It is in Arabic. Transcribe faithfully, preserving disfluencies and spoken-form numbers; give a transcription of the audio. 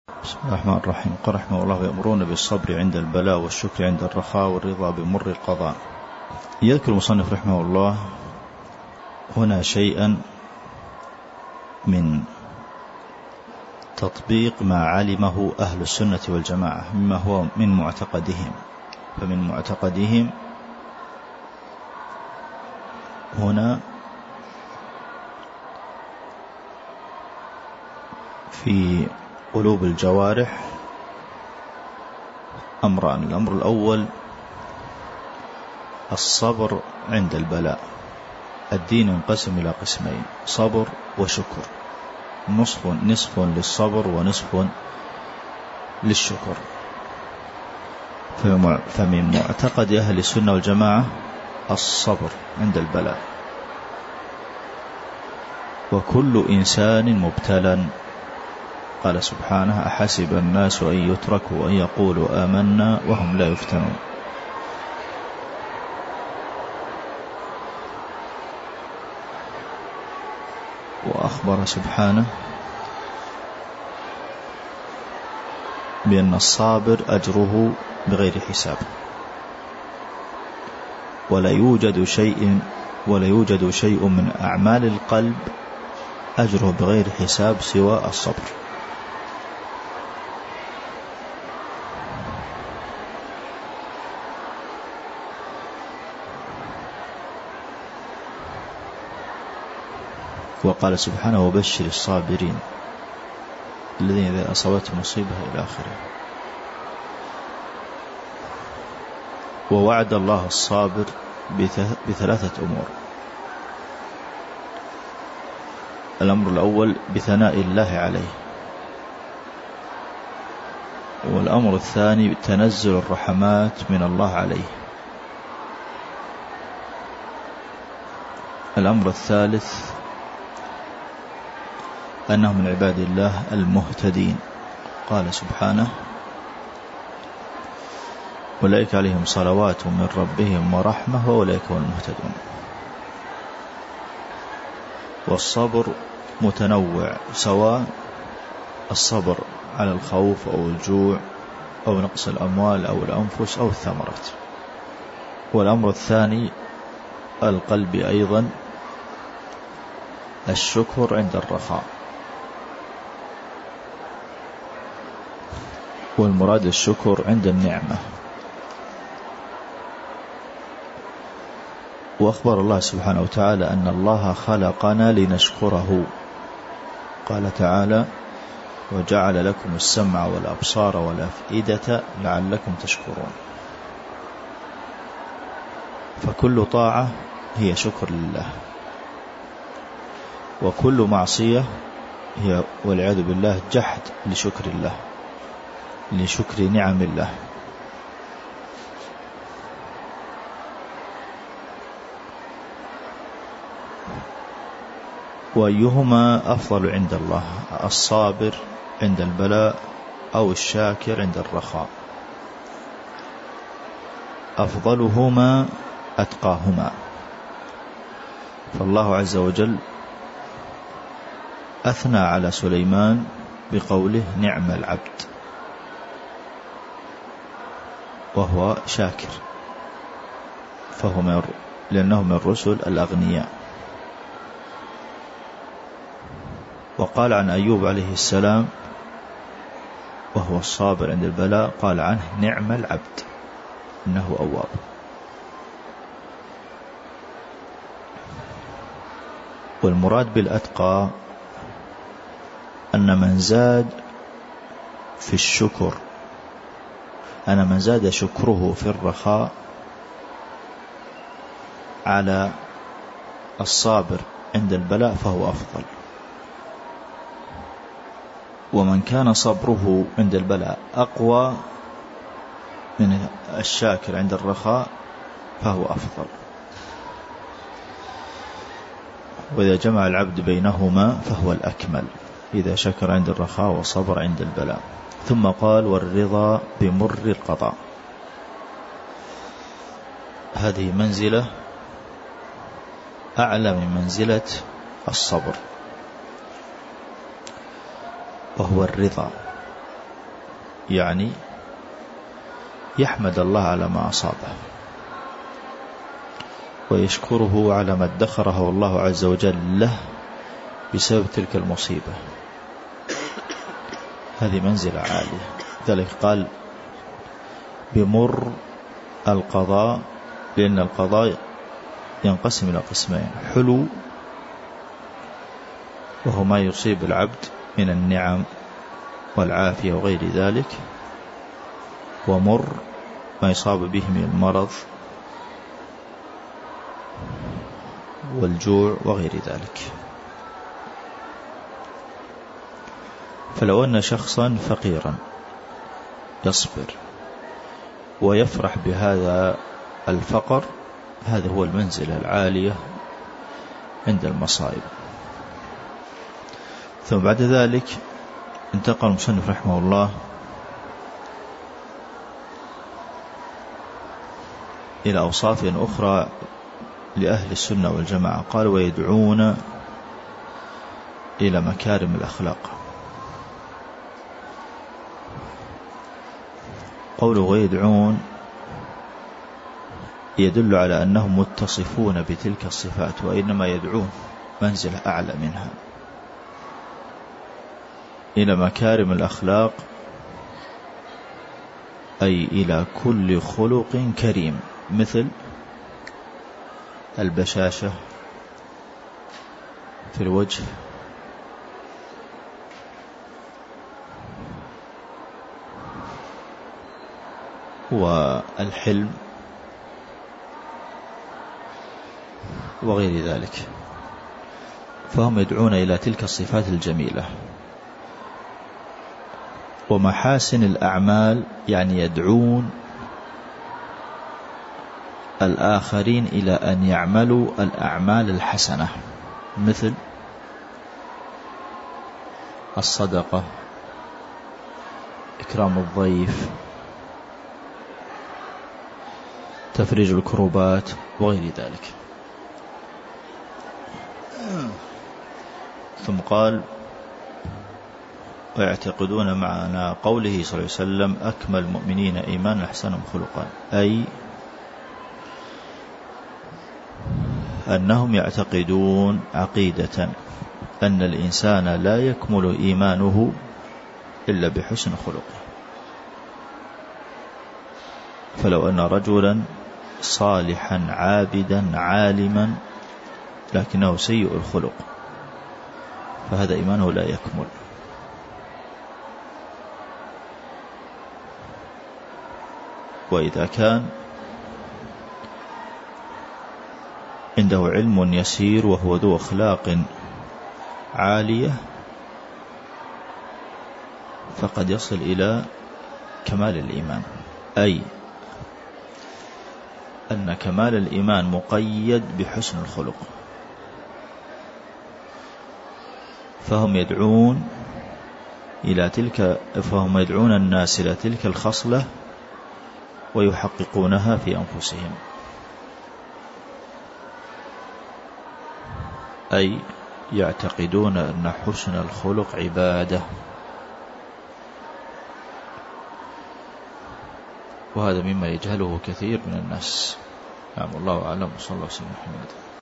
بسم الله الرحمن الرحيم. قال رحمه الله: يأمرون بالصبر عند البلاء والشكر عند الرخاء والرضا بمر القضاء. يذكر المصنف رحمه الله هنا شيئا من تطبيق ما علمه أهل السنة والجماعة مما هو من معتقدهم. فمن معتقدهم هنا في قلوب الجوارح أمران: الأمر الأول الصبر عند البلاء. الدين ينقسم إلى قسمين: صبر وشكر، نصف نصف للصبر ونصف للشكر. فمن معتقد أهل السنة والجماعة الصبر عند البلاء. وكل إنسان مبتلى. قال سبحانه: أحسب الناس أن يتركوا أن يقولوا آمنا وهم لا يفتنون. وأخبر سبحانه بأن الصابر أجره بغير حساب، ولا يوجد شيء ولا يوجد شيء من أعمال القلب أجره بغير حساب سوى الصبر. وقال سبحانه: وبشر الصابرين الذين إذا أصابتهم مصيبة إلى آخره. ووعد الله الصابر بثلاثة أمور: الأمر الأول بثناء الله عليه، والأمر الثاني بتنزل الرحمات من الله عليه، الأمر الثالث أنه من عباد الله المهتدين. قال سبحانه: أولئك عليهم صلوات من ربهم ورحمة وأولئك هم المهتدون. والصبر متنوع، سواء الصبر على الخوف أو الجوع أو نقص الأموال أو الأنفس أو الثمرات. والأمر الثاني القلب أيضا الشكر عند الرخاء. والمراد الشكر عند النعمة. وأخبر الله سبحانه وتعالى أن الله خلقنا لنشكره. قال تعالى: وجعل لكم السمع والأبصار والأفئدة لعلكم تشكرون. فكل طاعة هي شكر لله، وكل معصية هي والعياذ بالله جحد لشكر الله، لشكر نعم الله. وأيهما أفضل عند الله: الصابر عند البلاء أو الشاكر عند الرخاء؟ أفضلهما أتقاهما. فالله عز وجل أثنى على سليمان بقوله: نعم العبد، وهو شاكر، فهو من لأنه من الرسل الأغنياء. وقال عن أيوب عليه السلام وهو الصابر عند البلاء، قال عنه: نعم العبد إنه أواب. والمراد بالأتقى أن من زاد في الشكر أن من زاد شكره في الرخاء على الصابر عند البلاء فهو أفضل، ومن كان صبره عند البلاء أقوى من الشاكر عند الرخاء فهو أفضل. وإذا جمع العبد بينهما فهو الأكمل، إذا شكر عند الرخاء وصبر عند البلاء. ثم قال: والرضا بمر القضاء. هذه منزلة أعلى من منزلة الصبر، وهو الرضا. يعني يحمد الله على ما أصابه ويشكره على ما ادخره الله عز وجل له بسبب تلك المصيبة. هذه منزلة عالية. ذلك قال بمر القضاء، لأن القضاء ينقسم إلى قسمين: حلو وهو ما يصيب العبد من النعم والعافية وغير ذلك، ومر ما يصاب به من المرض والجوع وغير ذلك. فلو أن شخصا فقيرا يصبر ويفرح بهذا الفقر، هذا هو المنزلة العالية عند المصائب. ثم بعد ذلك انتقل المصنف رحمه الله إلى أوصاف أخرى لأهل السنة والجماعة. قال ويدعون إلى مكارم الأخلاق. قوله ويدعون يدل على أنهم متصفون بتلك الصفات، وإنما يدعون منزلة أعلى منها إلى مكارم الأخلاق، أي إلى كل خلق كريم، مثل البشاشة في الوجه والحلم وغير ذلك. فهم يدعون إلى تلك الصفات الجميلة. ومحاسن الأعمال يعني يدعون الآخرين إلى أن يعملوا الأعمال الحسنة، مثل الصدقة، إكرام الضيف، تفريج الكروبات وغير ذلك. ثم قال ويعتقدون معنى قوله صلى الله عليه وسلم أكمل المؤمنين إيمانا أحسنهم خلقا، أي أنهم يعتقدون عقيدة أن الإنسان لا يكمل إيمانه إلا بحسن خلقه. فلو أن رجلا صالحا عابدا عالما لكنه سيء الخلق، فهذا إيمانه لا يكمل. وإذا كان عنده علم يسير وهو ذو أخلاق عالية، فقد يصل إلى كمال الإيمان، أي أن كمال الإيمان مقيد بحسن الخلق. فهم يدعون إلى تلك فهم يدعون الناس إلى تلك الخصلة ويحققونها في أنفسهم، أي يعتقدون أن حسن الخلق عبادة. وهذا مما يجهله كثير من الناس. نعم، الله أعلم. صلى الله عليه وسلم.